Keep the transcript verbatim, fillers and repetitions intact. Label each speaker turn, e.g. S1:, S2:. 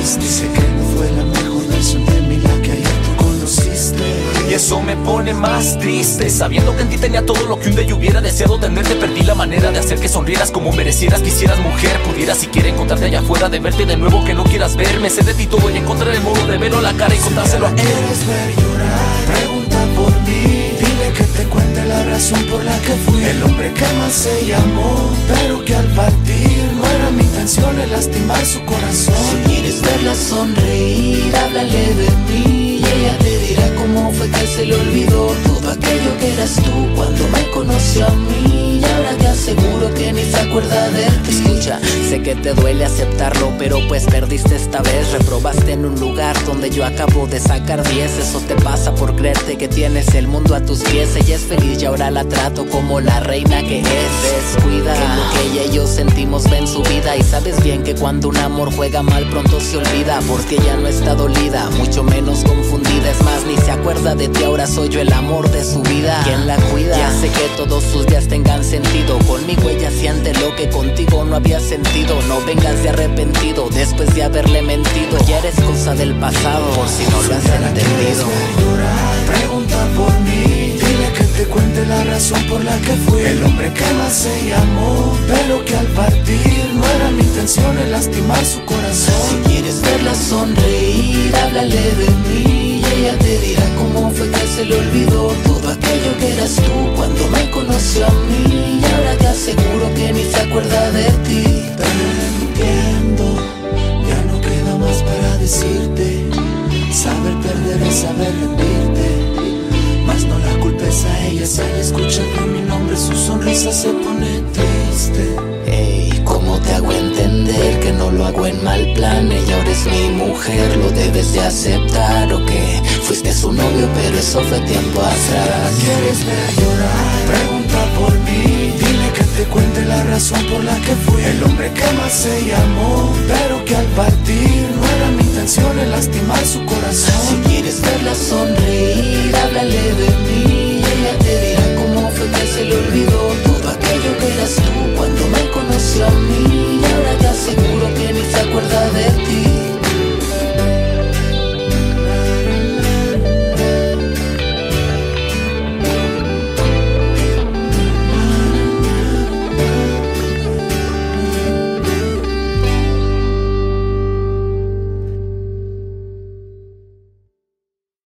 S1: triste. Sé que no fue la mejor versión de mí la que ayer tú conociste.
S2: Y eso me pone más triste, sabiendo que en ti tenía todo lo que un día yo hubiera deseado tenerte. Perdí la manera de hacer que sonrieras como merecieras. Quisieras, mujer, pudiera siquiera encontrarte allá afuera, de verte de nuevo, que no quieras verme. Sé de ti todo y encontrar el modo de verlo a la cara y contárselo a él.
S1: ¿Quieres ver llorar? Pregunta por mí. Dile que te cuente la razón por la que fui el hombre que más se llamó, pero que al partir no era mi intención el lastimar su corazón.
S3: Si quieres verla sonreír, háblale de mí y ella te dirá cómo fue que se le olvidó todo aquello que eras tú cuando me conoció a mí. Y ahora te aseguro que ni se acuerda de ti.
S4: Escucha, sé que te duele aceptarlo, pero pues perdiste esta vez. Reprobaste en un lugar donde yo acabo de sacar diez. Eso te pasa por creerte que tienes el mundo a tus pies. Ella es feliz y ahora la trato como la reina que es. Descuida que lo que ella y yo sentimos ve en su vida. Y sabes bien que cuando un amor juega mal pronto se olvida, porque ella no está dolida, mucho menos confundida. Es más, ni se acuerda de ti, ahora soy yo el amor de su vida. ¿Quién la cuida? Ya sé que todos sus días tengan sentido. Conmigo ella siente lo que contigo no había sentido. No vengas de arrepentido después de haberle mentido. Ya eres cosa del pasado, por si no lo has entendido.
S1: Pregunta por mí. Dile que te cuente la razón por la que fui el hombre que más se llamó, pero que al partir no era mi intención el lastimar su corazón.
S3: Si quieres verla sonreír, háblale de mí y ella te dirá cómo fue que se le olvidó todo aquello que eras tú cuando me conoció a mí. Y ahora te aseguro que ni se acuerda de ti.
S1: Te entiendo, ya no queda más para decirte. Saber perder es saber rendirte, mas no la culpes a ella. Si al escuchar mi nombre su sonrisa se pone triste.
S3: Ey, ¿cómo te hago entender que no lo hago en mal plan? Ella ahora es mi mujer, lo debes de aceptar. ¿O que fuiste su novio, pero eso fue tiempo atrás?
S1: ¿Quieres ver llorar? Pregunta por mí. Dile que te cuente la razón por la que fui el hombre que más se llamó, pero que al partir no era mi intención el lastimar su corazón.
S3: Si quieres verla sonreír, háblale de mí y ella te dirá cómo fue que se le olvidó todo aquello que eras tú cuando me conoció a mí. Y ahora te aseguro que ni se acuerda de ti.